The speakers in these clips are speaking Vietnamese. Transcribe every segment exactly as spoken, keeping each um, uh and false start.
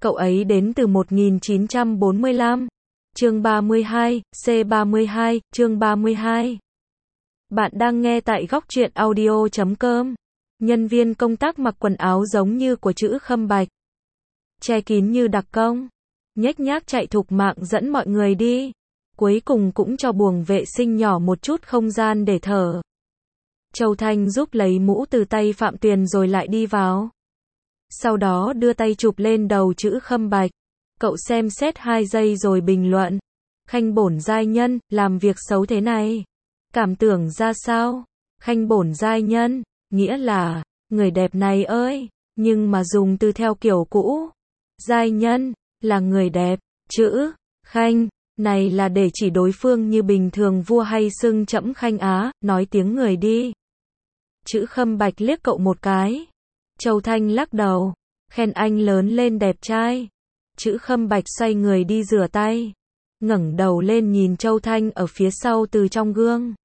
Cậu ấy đến từ một nghìn chín trăm bốn mươi lăm. Chương ba mươi hai, C ba mươi hai, chương ba mươi hai. Bạn đang nghe tại góc truyện audio chấm com. Nhân viên công tác mặc quần áo giống như của chữ Khâm Bạch. Che kín như đặc công. Nhếch nhác chạy thục mạng dẫn mọi người đi. Cuối cùng cũng cho buồng vệ sinh nhỏ một chút không gian để thở. Châu Thanh giúp lấy mũ từ tay Phạm Tuyền rồi lại đi vào. Sau đó đưa tay chụp lên đầu chữ Khâm Bạch. Cậu xem xét hai giây rồi bình luận. Khanh bổn giai nhân, làm việc xấu thế này. Cảm tưởng ra sao? Khanh bổn giai nhân, nghĩa là, người đẹp này ơi, nhưng mà dùng từ theo kiểu cũ. Giai nhân, là người đẹp, chữ, Khanh, này là để chỉ đối phương như bình thường vua hay xưng trẫm Khanh á, nói tiếng người đi. Chữ Khâm Bạch liếc cậu một cái. Châu Thanh lắc đầu, khen anh lớn lên đẹp trai. Chữ Khâm Bạch xoay người đi rửa tay. Ngẩng đầu lên nhìn Châu Thanh ở phía sau từ trong gương.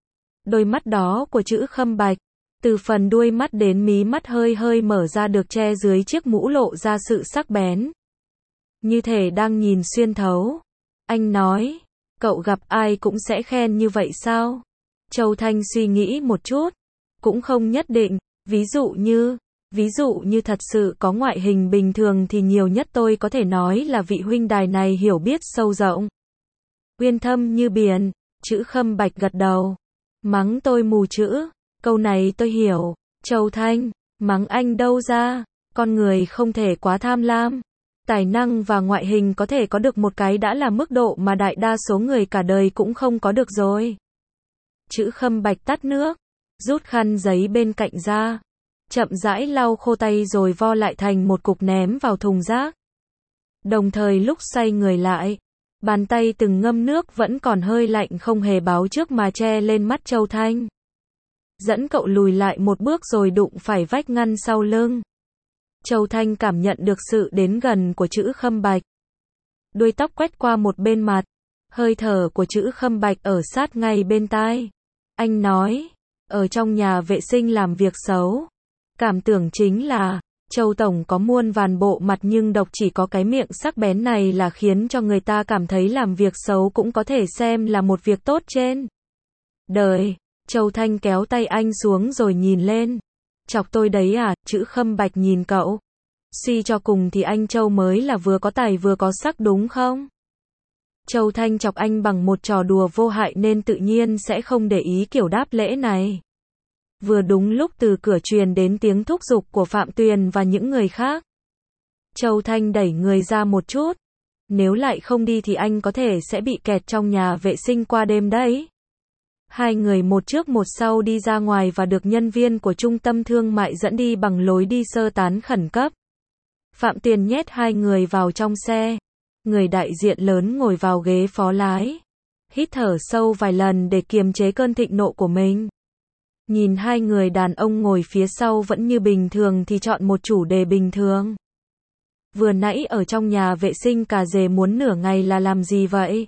Đôi mắt đó của chữ Khâm Bạch, từ phần đuôi mắt đến mí mắt hơi hơi mở ra được che dưới chiếc mũ lộ ra sự sắc bén. Như thể đang nhìn xuyên thấu. Anh nói, cậu gặp ai cũng sẽ khen như vậy sao? Châu Thanh suy nghĩ một chút. Cũng không nhất định, ví dụ như, ví dụ như thật sự có ngoại hình bình thường thì nhiều nhất tôi có thể nói là vị huynh đài này hiểu biết sâu rộng. Uyên thâm như biển, chữ Khâm Bạch gật đầu. Mắng tôi mù chữ, câu này tôi hiểu. Châu Thanh, mắng anh đâu ra, con người không thể quá tham lam. Tài năng và ngoại hình có thể có được một cái đã là mức độ mà đại đa số người cả đời cũng không có được rồi. Chữ Khâm Bạch tắt nước, rút khăn giấy bên cạnh ra, chậm rãi lau khô tay rồi vo lại thành một cục ném vào thùng rác. Đồng thời lúc xoay người lại, bàn tay từng ngâm nước vẫn còn hơi lạnh không hề báo trước mà che lên mắt Châu Thanh. Dẫn cậu lùi lại một bước rồi đụng phải vách ngăn sau lưng. Châu Thanh cảm nhận được sự đến gần của chữ Khâm Bạch. Đuôi tóc quét qua một bên mặt, hơi thở của chữ Khâm Bạch ở sát ngay bên tai. Anh nói, ở trong nhà vệ sinh làm việc xấu. Cảm tưởng chính là, Châu Tổng có muôn vàn bộ mặt nhưng độc chỉ có cái miệng sắc bén này là khiến cho người ta cảm thấy làm việc xấu cũng có thể xem là một việc tốt trên đời. Châu Thanh kéo tay anh xuống rồi nhìn lên. Chọc tôi đấy à, chữ Khâm Bạch nhìn cậu. Suy cho cùng thì anh Châu mới là vừa có tài vừa có sắc đúng không? Châu Thanh chọc anh bằng một trò đùa vô hại nên tự nhiên sẽ không để ý kiểu đáp lễ này. Vừa đúng lúc từ cửa truyền đến tiếng thúc giục của Phạm Tuyền và những người khác. Châu Thanh đẩy người ra một chút. Nếu lại không đi thì anh có thể sẽ bị kẹt trong nhà vệ sinh qua đêm đấy. Hai người một trước một sau đi ra ngoài và được nhân viên của trung tâm thương mại dẫn đi bằng lối đi sơ tán khẩn cấp. Phạm Tuyền nhét hai người vào trong xe. Người đại diện lớn ngồi vào ghế phó lái. Hít thở sâu vài lần để kiềm chế cơn thịnh nộ của mình. Nhìn hai người đàn ông ngồi phía sau vẫn như bình thường thì chọn một chủ đề bình thường. Vừa nãy ở trong nhà vệ sinh cà rề muốn nửa ngày là làm gì vậy?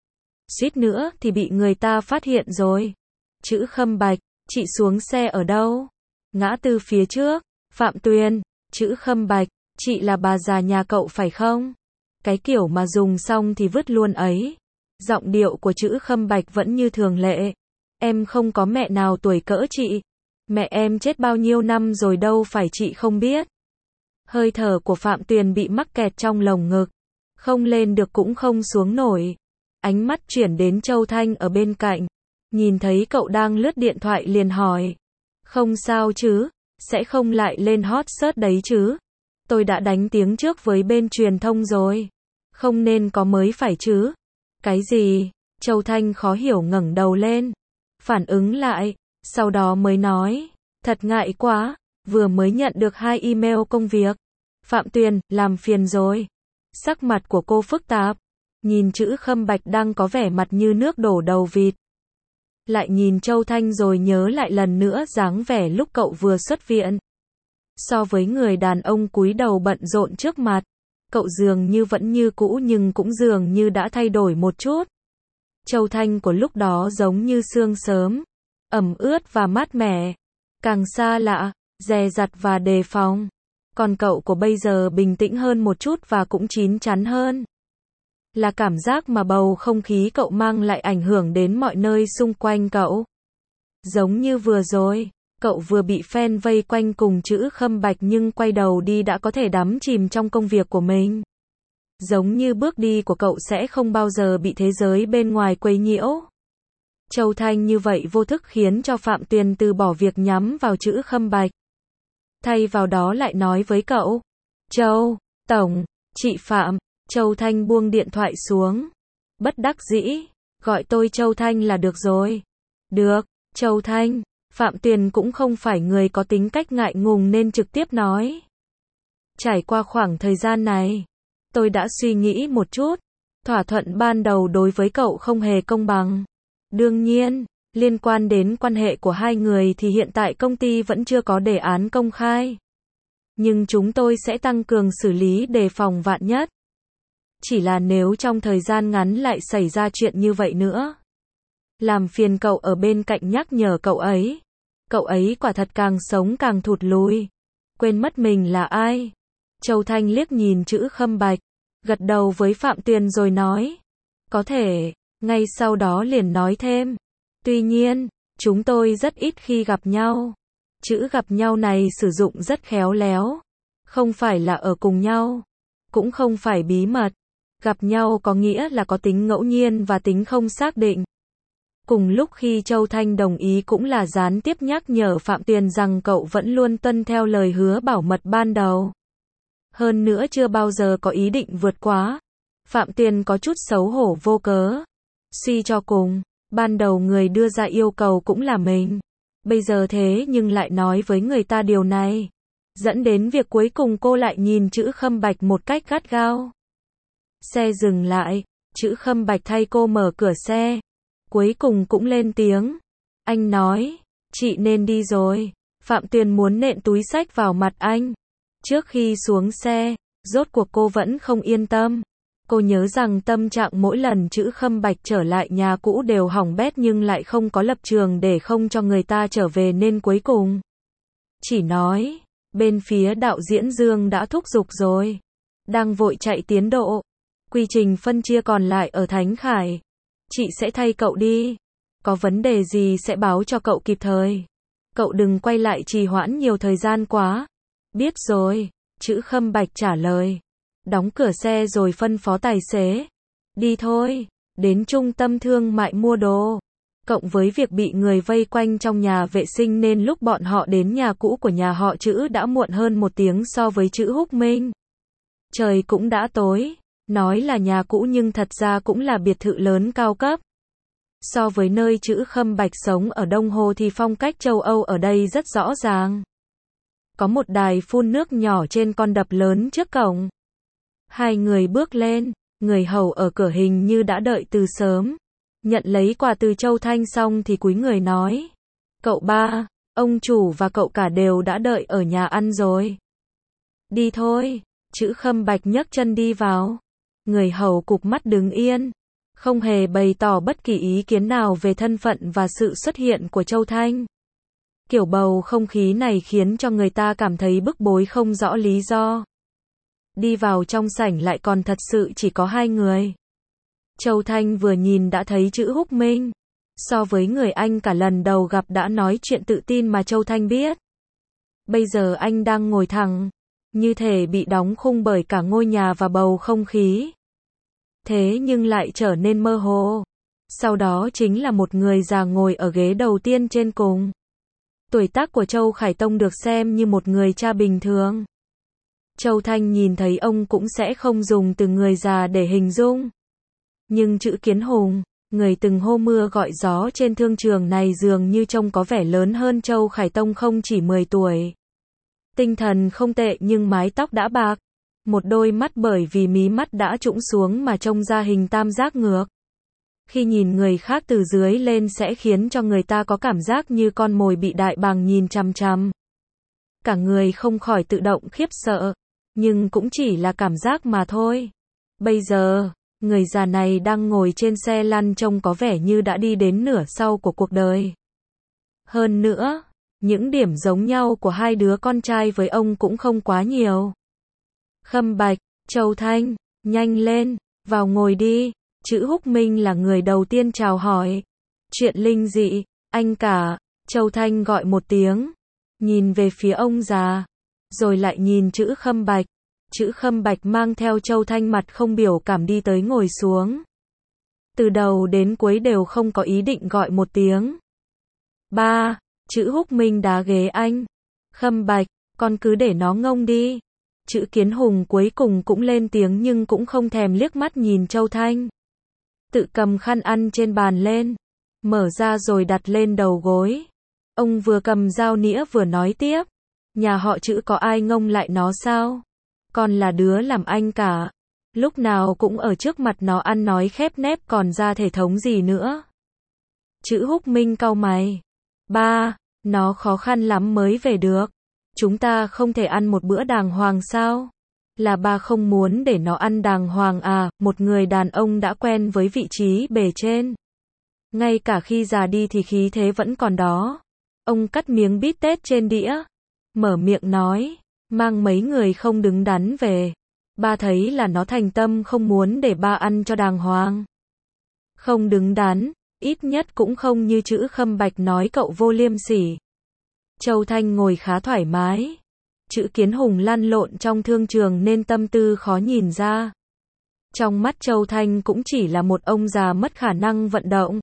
Suýt nữa thì bị người ta phát hiện rồi. Chữ Khâm Bạch, chị xuống xe ở đâu? Ngã tư phía trước. Phạm Tuyền, chữ Khâm Bạch, chị là bà già nhà cậu phải không? Cái kiểu mà dùng xong thì vứt luôn ấy. Giọng điệu của chữ Khâm Bạch vẫn như thường lệ. Em không có mẹ nào tuổi cỡ chị. Mẹ em chết bao nhiêu năm rồi đâu phải chị không biết. Hơi thở của Phạm Tuyền bị mắc kẹt trong lồng ngực. Không lên được cũng không xuống nổi. Ánh mắt chuyển đến Châu Thanh ở bên cạnh. Nhìn thấy cậu đang lướt điện thoại liền hỏi. Không sao chứ, sẽ không lại lên hot search đấy chứ. Tôi đã đánh tiếng trước với bên truyền thông rồi. Không nên có mới phải chứ. Cái gì? Châu Thanh khó hiểu ngẩng đầu lên. Phản ứng lại, sau đó mới nói. Thật ngại quá, vừa mới nhận được hai email công việc. Phạm Tuyền, làm phiền rồi. Sắc mặt của cô phức tạp. Nhìn chữ Khâm Bạch đang có vẻ mặt như nước đổ đầu vịt. Lại nhìn Châu Thanh rồi nhớ lại lần nữa dáng vẻ lúc cậu vừa xuất viện. So với người đàn ông cúi đầu bận rộn trước mặt, cậu dường như vẫn như cũ nhưng cũng dường như đã thay đổi một chút. Châu Thanh của lúc đó giống như sương sớm, ẩm ướt và mát mẻ, càng xa lạ, dè dặt và đề phòng. Còn cậu của bây giờ bình tĩnh hơn một chút và cũng chín chắn hơn. Là cảm giác mà bầu không khí cậu mang lại ảnh hưởng đến mọi nơi xung quanh cậu. Giống như vừa rồi, cậu vừa bị fan vây quanh cùng chữ Khâm Bạch nhưng quay đầu đi đã có thể đắm chìm trong công việc của mình. Giống như bước đi của cậu sẽ không bao giờ bị thế giới bên ngoài quấy nhiễu. Châu Thanh như vậy vô thức khiến cho Phạm Tuyền từ bỏ việc nhắm vào chữ Khâm Bạch. Thay vào đó lại nói với cậu, Châu, Tổng, chị Phạm. Châu Thanh buông điện thoại xuống. Bất đắc dĩ, gọi tôi Châu Thanh là được rồi. Được, Châu Thanh. Phạm Tuyền cũng không phải người có tính cách ngại ngùng nên trực tiếp nói. Trải qua khoảng thời gian này, tôi đã suy nghĩ một chút. Thỏa thuận ban đầu đối với cậu không hề công bằng. Đương nhiên, liên quan đến quan hệ của hai người thì hiện tại công ty vẫn chưa có đề án công khai. Nhưng chúng tôi sẽ tăng cường xử lý đề phòng vạn nhất. Chỉ là nếu trong thời gian ngắn lại xảy ra chuyện như vậy nữa. Làm phiền cậu ở bên cạnh nhắc nhở cậu ấy. Cậu ấy quả thật càng sống càng thụt lùi. Quên mất mình là ai. Châu Thanh liếc nhìn chữ Khâm Bạch. Gật đầu với Phạm Tuyền rồi nói. Có thể, ngay sau đó liền nói thêm. Tuy nhiên, chúng tôi rất ít khi gặp nhau. Chữ gặp nhau này sử dụng rất khéo léo. Không phải là ở cùng nhau. Cũng không phải bí mật. Gặp nhau có nghĩa là có tính ngẫu nhiên và tính không xác định. Cùng lúc khi Châu Thanh đồng ý cũng là gián tiếp nhắc nhở Phạm Tuyền rằng cậu vẫn luôn tuân theo lời hứa bảo mật ban đầu. Hơn nữa chưa bao giờ có ý định vượt quá. Phạm Tuyền có chút xấu hổ vô cớ. Suy cho cùng, ban đầu người đưa ra yêu cầu cũng là mình. Bây giờ thế nhưng lại nói với người ta điều này. Dẫn đến việc cuối cùng cô lại nhìn chữ Khâm Bạch một cách gắt gao. Xe dừng lại, chữ Khâm Bạch thay cô mở cửa xe. Cuối cùng cũng lên tiếng. Anh nói, chị nên đi rồi. Phạm Tuyền muốn nện túi xách vào mặt anh. Trước khi xuống xe, rốt cuộc cô vẫn không yên tâm. Cô nhớ rằng tâm trạng mỗi lần chữ Khâm Bạch trở lại nhà cũ đều hỏng bét nhưng lại không có lập trường để không cho người ta trở về nên cuối cùng. Chỉ nói, bên phía đạo diễn Dương đã thúc giục rồi. Đang vội chạy tiến độ. Quy trình phân chia còn lại ở Thánh Khải. Chị sẽ thay cậu đi. Có vấn đề gì sẽ báo cho cậu kịp thời. Cậu đừng quay lại trì hoãn nhiều thời gian quá. Biết rồi, chữ Khâm Bạch trả lời. Đóng cửa xe rồi phân phó tài xế. Đi thôi, đến trung tâm thương mại mua đồ. Cộng với việc bị người vây quanh trong nhà vệ sinh nên lúc bọn họ đến nhà cũ của nhà họ chữ đã muộn hơn một tiếng so với chữ Húc Minh. Trời cũng đã tối. Nói là nhà cũ nhưng thật ra cũng là biệt thự lớn cao cấp. So với nơi chữ Khâm Bạch sống ở Đông Hồ thì phong cách châu Âu ở đây rất rõ ràng. Có một đài phun nước nhỏ trên con đập lớn trước cổng. Hai người bước lên, người hầu ở cửa hình như đã đợi từ sớm. Nhận lấy quà từ Châu Thanh xong thì cúi người nói. Cậu ba, ông chủ và cậu cả đều đã đợi ở nhà ăn rồi. Đi thôi, chữ Khâm Bạch nhấc chân đi vào. Người hầu cụp mắt đứng yên, không hề bày tỏ bất kỳ ý kiến nào về thân phận và sự xuất hiện của Châu Thanh. Kiểu bầu không khí này khiến cho người ta cảm thấy bức bối không rõ lý do. Đi vào trong sảnh lại còn thật sự chỉ có hai người. Châu Thanh vừa nhìn đã thấy chữ Húc Minh. So với người anh cả lần đầu gặp đã nói chuyện tự tin mà Châu Thanh biết. Bây giờ anh đang ngồi thẳng, như thể bị đóng khung bởi cả ngôi nhà và bầu không khí. Thế nhưng lại trở nên mơ hồ. Sau đó chính là một người già ngồi ở ghế đầu tiên trên cùng. Tuổi tác của Châu Khải Tông được xem như một người cha bình thường. Châu Thanh nhìn thấy ông cũng sẽ không dùng từ người già để hình dung. Nhưng chữ Kiến Hùng, người từng hô mưa gọi gió trên thương trường này dường như trông có vẻ lớn hơn Châu Khải Tông không chỉ mười tuổi. Tinh thần không tệ nhưng mái tóc đã bạc. Một đôi mắt bởi vì mí mắt đã trũng xuống mà trông ra hình tam giác ngược. Khi nhìn người khác từ dưới lên sẽ khiến cho người ta có cảm giác như con mồi bị đại bàng nhìn chằm chằm. Cả người không khỏi tự động khiếp sợ. Nhưng cũng chỉ là cảm giác mà thôi. Bây giờ, người già này đang ngồi trên xe lăn trông có vẻ như đã đi đến nửa sau của cuộc đời. Hơn nữa, Những điểm giống nhau của hai đứa con trai với ông cũng không quá nhiều. Khâm Bạch, Châu Thanh, nhanh lên, vào ngồi đi. Chữ Húc Minh là người đầu tiên chào hỏi. Chuyện linh dị, anh cả. Châu Thanh gọi một tiếng, nhìn về phía ông già, rồi lại nhìn chữ Khâm Bạch. Chữ Khâm Bạch mang theo Châu Thanh mặt không biểu cảm đi tới ngồi xuống. Từ đầu đến cuối đều không có ý định gọi một tiếng. Ba, chữ Húc Minh đá ghế anh. Khâm Bạch, con cứ để nó ngông đi. Chữ Kiến Hùng cuối cùng cũng lên tiếng nhưng cũng không thèm liếc mắt nhìn Châu Thanh. Tự cầm khăn ăn trên bàn lên, mở ra rồi đặt lên đầu gối. Ông vừa cầm dao nĩa vừa nói tiếp. Nhà họ Chữ có ai ngông lại nó sao? Con là đứa làm anh cả. Lúc nào cũng ở trước mặt nó ăn nói khép nép còn ra thể thống gì nữa. Chữ Húc Minh cau mày. Ba, nó khó khăn lắm mới về được. Chúng ta không thể ăn một bữa đàng hoàng sao? Là ba không muốn để nó ăn đàng hoàng à? Một người đàn ông đã quen với vị trí bề trên. Ngay cả khi già đi thì khí thế vẫn còn đó. Ông cắt miếng bít tết trên đĩa, mở miệng nói, mang mấy người không đứng đắn về. Ba thấy là nó thành tâm không muốn để ba ăn cho đàng hoàng. Không đứng đắn, ít nhất cũng không như chữ Khâm Bạch nói cậu vô liêm sỉ. Châu Thanh ngồi khá thoải mái. Chữ Kiến Hùng lăn lộn trong thương trường nên tâm tư khó nhìn ra. Trong mắt Châu Thanh cũng chỉ là một ông già mất khả năng vận động.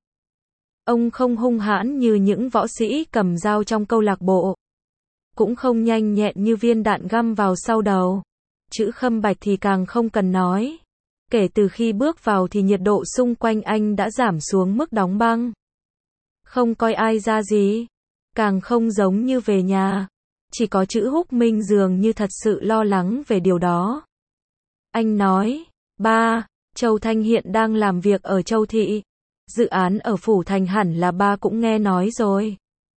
Ông không hung hãn như những võ sĩ cầm dao trong câu lạc bộ. Cũng không nhanh nhẹn như viên đạn găm vào sau đầu. Chữ Khâm Bạch thì càng không cần nói. Kể từ khi bước vào thì nhiệt độ xung quanh anh đã giảm xuống mức đóng băng. Không coi ai ra gì. Càng không giống như về nhà. Chỉ có chữ Húc Minh dường như thật sự lo lắng về điều đó. Anh nói, ba, Châu Thanh hiện đang làm việc ở Châu Thị. Dự án ở Phủ Thành hẳn là ba cũng nghe nói rồi.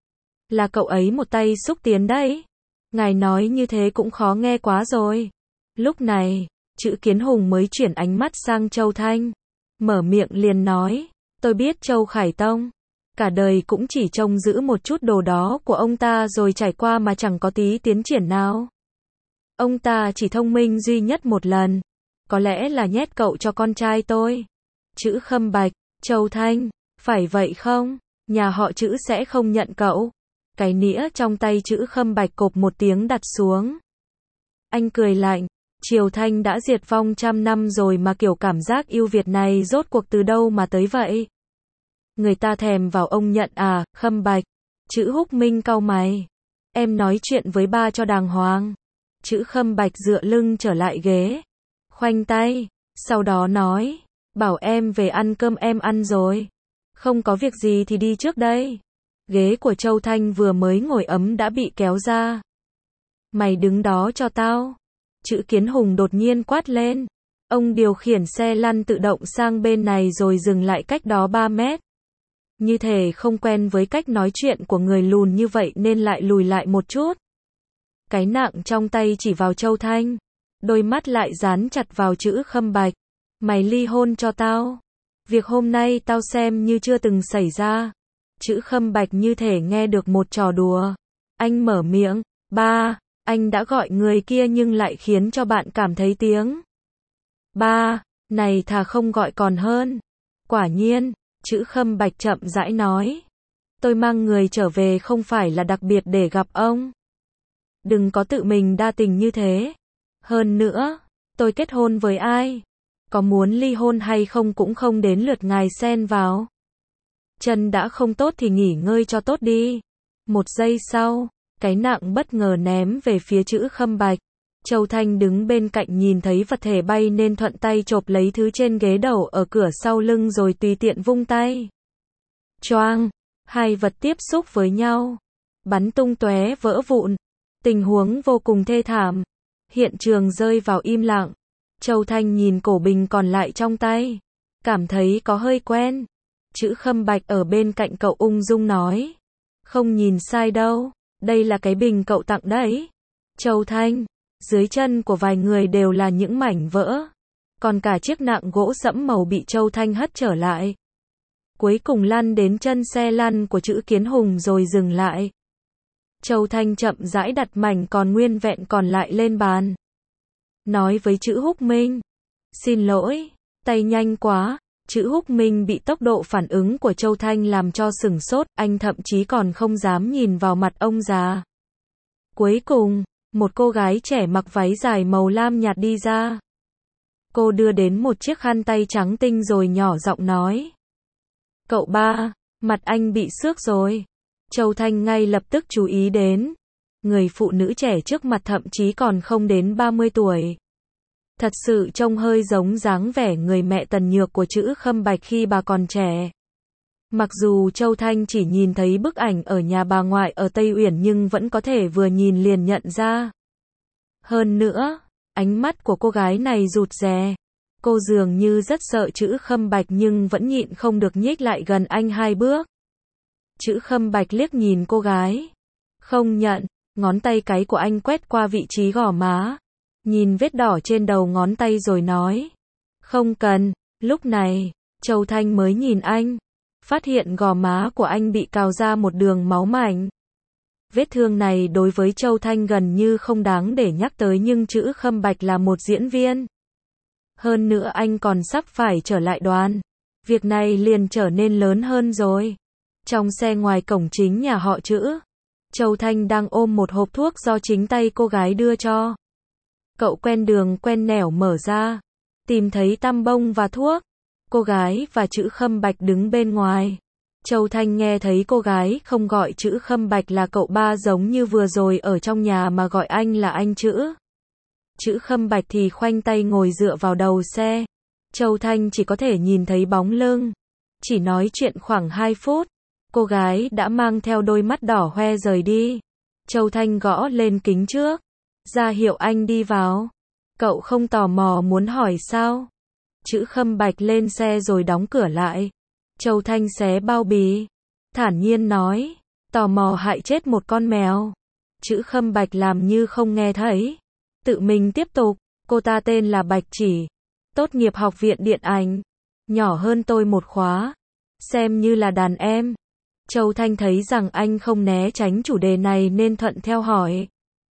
Là cậu ấy một tay xúc tiến đấy. Ngài nói như thế cũng khó nghe quá rồi. Lúc này, chữ Kiến Hùng mới chuyển ánh mắt sang Châu Thanh. Mở miệng liền nói, tôi biết Châu Khải Tông. Cả đời cũng chỉ trông giữ một chút đồ đó của ông ta rồi trải qua mà chẳng có tí tiến triển nào. Ông ta chỉ thông minh duy nhất một lần. Có lẽ là nhét cậu cho con trai tôi. Chữ Khâm Bạch, Châu Thanh, phải vậy không? Nhà họ Chữ sẽ không nhận cậu. Cái nĩa trong tay chữ Khâm Bạch cộp một tiếng đặt xuống. Anh cười lạnh, Triều Thanh đã diệt vong trăm năm rồi mà kiểu cảm giác yêu Việt này rốt cuộc từ đâu mà tới vậy? Người ta thèm vào ông nhận à? Khâm Bạch, chữ Húc Minh cau mày. Em nói chuyện với ba cho đàng hoàng. Chữ Khâm Bạch dựa lưng trở lại ghế, khoanh tay, sau đó nói, bảo em về ăn cơm em ăn rồi. Không có việc gì thì đi trước đây. Ghế của Châu Thanh vừa mới ngồi ấm đã bị kéo ra. Mày đứng đó cho tao. Chữ Kiến Hùng đột nhiên quát lên. Ông điều khiển xe lăn tự động sang bên này rồi dừng lại cách đó ba mét. Như thể không quen với cách nói chuyện của người lùn như vậy nên lại lùi lại một chút. Cái nạng trong tay chỉ vào Châu Thanh. Đôi mắt lại dán chặt vào chữ Khâm Bạch. Mày ly hôn cho tao. Việc hôm nay tao xem như chưa từng xảy ra. Chữ Khâm Bạch như thể nghe được một trò đùa. Anh mở miệng, ba, anh đã gọi người kia nhưng lại khiến cho bạn cảm thấy tiếng. Ba, này thà không gọi còn hơn. Quả nhiên, chữ Khâm Bạch chậm rãi nói. Tôi mang người trở về không phải là đặc biệt để gặp ông. Đừng có tự mình đa tình như thế. Hơn nữa, tôi kết hôn với ai? Có muốn ly hôn hay không cũng không đến lượt ngài xen vào. Chân đã không tốt thì nghỉ ngơi cho tốt đi. Một giây sau, cái nạng bất ngờ ném về phía chữ Khâm Bạch. Châu Thanh đứng bên cạnh nhìn thấy vật thể bay nên thuận tay chộp lấy thứ trên ghế đầu ở cửa sau lưng rồi tùy tiện vung tay. Choang, hai vật tiếp xúc với nhau, bắn tung tóe vỡ vụn. Tình huống vô cùng thê thảm. Hiện trường rơi vào im lặng. Châu Thanh nhìn cổ bình còn lại trong tay, cảm thấy có hơi quen. Chữ Khâm Bạch ở bên cạnh cậu ung dung nói. Không nhìn sai đâu, đây là cái bình cậu tặng đấy. Châu Thanh, dưới chân của vài người đều là những mảnh vỡ. Còn cả chiếc nạng gỗ sẫm màu bị Châu Thanh hất trở lại. Cuối cùng lăn đến chân xe lăn của chữ Kiến Hùng rồi dừng lại. Châu Thanh chậm rãi đặt mảnh còn nguyên vẹn còn lại lên bàn. Nói với Trữ Húc Minh. Xin lỗi, tay nhanh quá. Trữ Húc Minh bị tốc độ phản ứng của Châu Thanh làm cho sửng sốt, anh thậm chí còn không dám nhìn vào mặt ông già. Cuối cùng, một cô gái trẻ mặc váy dài màu lam nhạt đi ra. Cô đưa đến một chiếc khăn tay trắng tinh rồi nhỏ giọng nói. Cậu ba, mặt anh bị xước rồi. Châu Thanh ngay lập tức chú ý đến. Người phụ nữ trẻ trước mặt thậm chí còn không đến ba mươi tuổi. Thật sự trông hơi giống dáng vẻ người mẹ tần nhược của Trữ Khâm Bạch khi bà còn trẻ. Mặc dù Châu Thanh chỉ nhìn thấy bức ảnh ở nhà bà ngoại ở Tây Uyển nhưng vẫn có thể vừa nhìn liền nhận ra. Hơn nữa, ánh mắt của cô gái này rụt rè. Cô dường như rất sợ Trữ Khâm Bạch nhưng vẫn nhịn không được nhích lại gần anh hai bước. Trữ Khâm Bạch liếc nhìn cô gái. Không nhận, ngón tay cái của anh quét qua vị trí gò má. Nhìn vết đỏ trên đầu ngón tay rồi nói. Không cần, lúc này, Châu Thanh mới nhìn anh. Phát hiện gò má của anh bị cào ra một đường máu mảnh. Vết thương này đối với Châu Thanh gần như không đáng để nhắc tới nhưng Trữ Khâm Bạch là một diễn viên. Hơn nữa anh còn sắp phải trở lại đoàn. Việc này liền trở nên lớn hơn rồi. Trong xe ngoài cổng chính nhà họ Trữ, Châu Thanh đang ôm một hộp thuốc do chính tay cô gái đưa cho. Cậu quen đường quen nẻo mở ra, tìm thấy tăm bông và thuốc. Cô gái và Trữ Khâm Bạch đứng bên ngoài. Châu Thanh nghe thấy cô gái không gọi Trữ Khâm Bạch là cậu ba giống như vừa rồi ở trong nhà mà gọi anh là anh Trữ. Trữ Khâm Bạch thì khoanh tay ngồi dựa vào đầu xe. Châu Thanh chỉ có thể nhìn thấy bóng lưng. Chỉ nói chuyện khoảng hai phút, cô gái đã mang theo đôi mắt đỏ hoe rời đi. Châu Thanh gõ lên kính trước, ra hiệu anh đi vào. Cậu không tò mò muốn hỏi sao? Trữ Khâm Bạch lên xe rồi đóng cửa lại. Châu Thanh xé bao bì, thản nhiên nói, tò mò hại chết một con mèo. Trữ Khâm Bạch làm như không nghe thấy. Tự mình tiếp tục, cô ta tên là Bạch Chỉ, tốt nghiệp học viện điện ảnh, nhỏ hơn tôi một khóa, xem như là đàn em. Châu Thanh thấy rằng anh không né tránh chủ đề này nên thuận theo hỏi.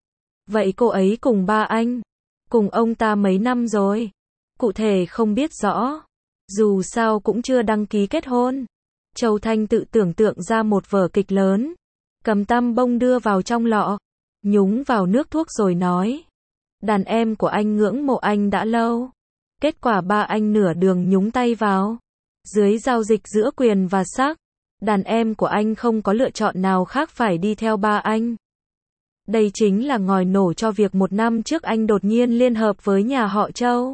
Vậy cô ấy cùng ba anh, cùng ông ta mấy năm rồi? Cụ thể không biết rõ, dù sao cũng chưa đăng ký kết hôn. Châu Thanh tự tưởng tượng ra một vở kịch lớn, cầm tăm bông đưa vào trong lọ, nhúng vào nước thuốc rồi nói. Đàn em của anh ngưỡng mộ anh đã lâu. Kết quả ba anh nửa đường nhúng tay vào. Dưới giao dịch giữa quyền và sắc, đàn em của anh không có lựa chọn nào khác phải đi theo ba anh. Đây chính là ngòi nổ cho việc một năm trước anh đột nhiên liên hợp với nhà họ Châu.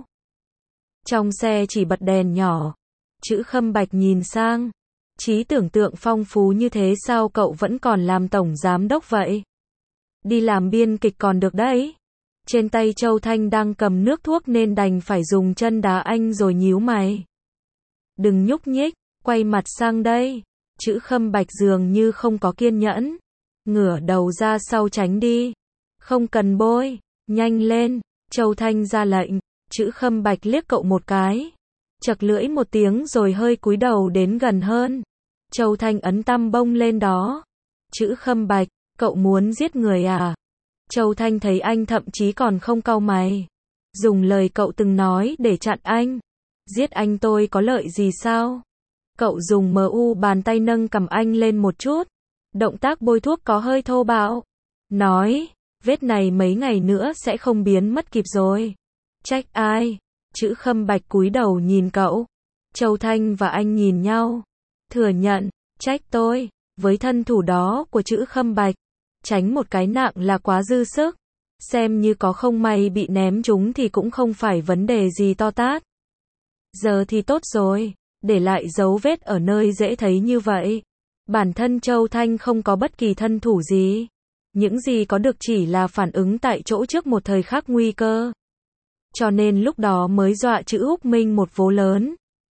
Trong xe chỉ bật đèn nhỏ. Trữ Khâm Bạch nhìn sang. Trí tưởng tượng phong phú như thế sao cậu vẫn còn làm tổng giám đốc vậy? Đi làm biên kịch còn được đấy. Trên tay Châu Thanh đang cầm nước thuốc nên đành phải dùng chân đá anh rồi nhíu mày. Đừng nhúc nhích, quay mặt sang đây. Trữ Khâm Bạch dường như không có kiên nhẫn. Ngửa đầu ra sau tránh đi. Không cần bôi, nhanh lên. Châu Thanh ra lệnh. Trữ Khâm Bạch liếc cậu một cái. Chật lưỡi một tiếng rồi hơi cúi đầu đến gần hơn. Châu Thanh ấn tăm bông lên đó. Trữ Khâm Bạch, cậu muốn giết người à? Châu Thanh thấy anh thậm chí còn không cau mày. Dùng lời cậu từng nói để chặn anh. Giết anh tôi có lợi gì sao? Cậu dùng mu bàn tay nâng cầm anh lên một chút. Động tác bôi thuốc có hơi thô bạo. Nói, vết này mấy ngày nữa sẽ không biến mất kịp rồi. Trách ai? Trữ Khâm Bạch cúi đầu nhìn cậu. Châu Thanh và anh nhìn nhau. Thừa nhận, trách tôi. Với thân thủ đó của Trữ Khâm Bạch, tránh một cái nặng là quá dư sức. Xem như có không may bị ném trúng thì cũng không phải vấn đề gì to tát. Giờ thì tốt rồi, để lại dấu vết ở nơi dễ thấy như vậy. Bản thân Châu Thanh không có bất kỳ thân thủ gì. Những gì có được chỉ là phản ứng tại chỗ trước một thời khắc nguy cơ. Cho nên lúc đó mới dọa Trữ Húc Minh một vố lớn.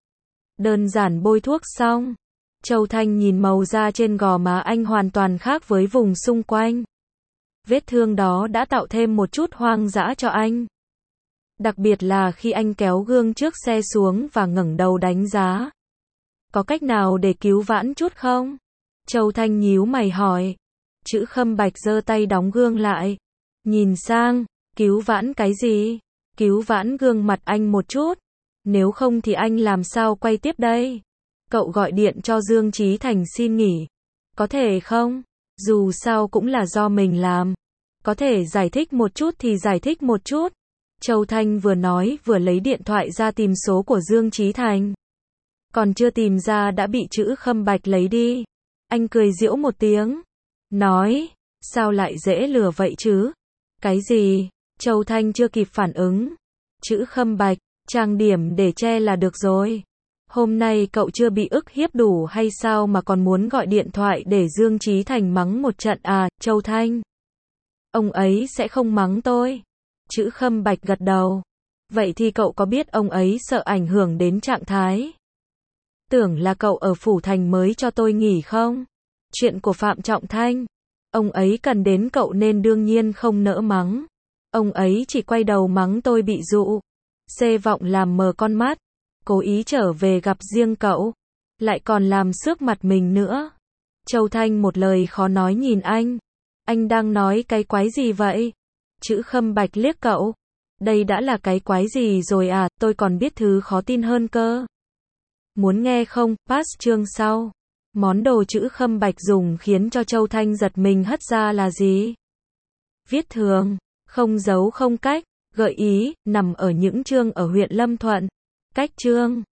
Đơn giản bôi thuốc xong. Châu Thanh nhìn màu da trên gò má anh hoàn toàn khác với vùng xung quanh. Vết thương đó đã tạo thêm một chút hoang dã cho anh. Đặc biệt là khi anh kéo gương trước xe xuống và ngẩng đầu đánh giá. Có cách nào để cứu vãn chút không? Châu Thanh nhíu mày hỏi. Chữ Khâm Bạch giơ tay đóng gương lại. Nhìn sang, cứu vãn cái gì? Cứu vãn gương mặt anh một chút. Nếu không thì anh làm sao quay tiếp đây? Cậu gọi điện cho Dương Chí Thành xin nghỉ. Có thể không? Dù sao cũng là do mình làm. Có thể giải thích một chút thì giải thích một chút. Châu Thanh vừa nói vừa lấy điện thoại ra tìm số của Dương Chí Thành. Còn chưa tìm ra đã bị Chữ Khâm Bạch lấy đi. Anh cười giễu một tiếng. Nói, sao lại dễ lừa vậy chứ? Cái gì? Châu Thanh chưa kịp phản ứng. Chữ Khâm Bạch, trang điểm để che là được rồi. Hôm nay cậu chưa bị ức hiếp đủ hay sao mà còn muốn gọi điện thoại để Dương Chí Thành mắng một trận à, Châu Thanh? Ông ấy sẽ không mắng tôi. Chữ Khâm Bạch gật đầu. Vậy thì cậu có biết ông ấy sợ ảnh hưởng đến trạng thái? Tưởng là cậu ở Phủ Thành mới cho tôi nghỉ không? Chuyện của Phạm Trọng Thanh. Ông ấy cần đến cậu nên đương nhiên không nỡ mắng. Ông ấy chỉ quay đầu mắng tôi bị dụ. Xê vọng làm mờ con mắt. Cố ý trở về gặp riêng cậu. Lại còn làm xước mặt mình nữa. Châu Thanh một lời khó nói nhìn anh. Anh đang nói cái quái gì vậy? Chữ Khâm Bạch liếc cậu. Đây đã là cái quái gì rồi à, tôi còn biết thứ khó tin hơn cơ. Muốn nghe không? Pass chương sau. Món đồ Chữ Khâm Bạch dùng khiến cho Châu Thanh giật mình hất ra là gì? Viết thường, không dấu không cách, gợi ý, nằm ở những chương ở huyện Lâm Thuận. Cách chương.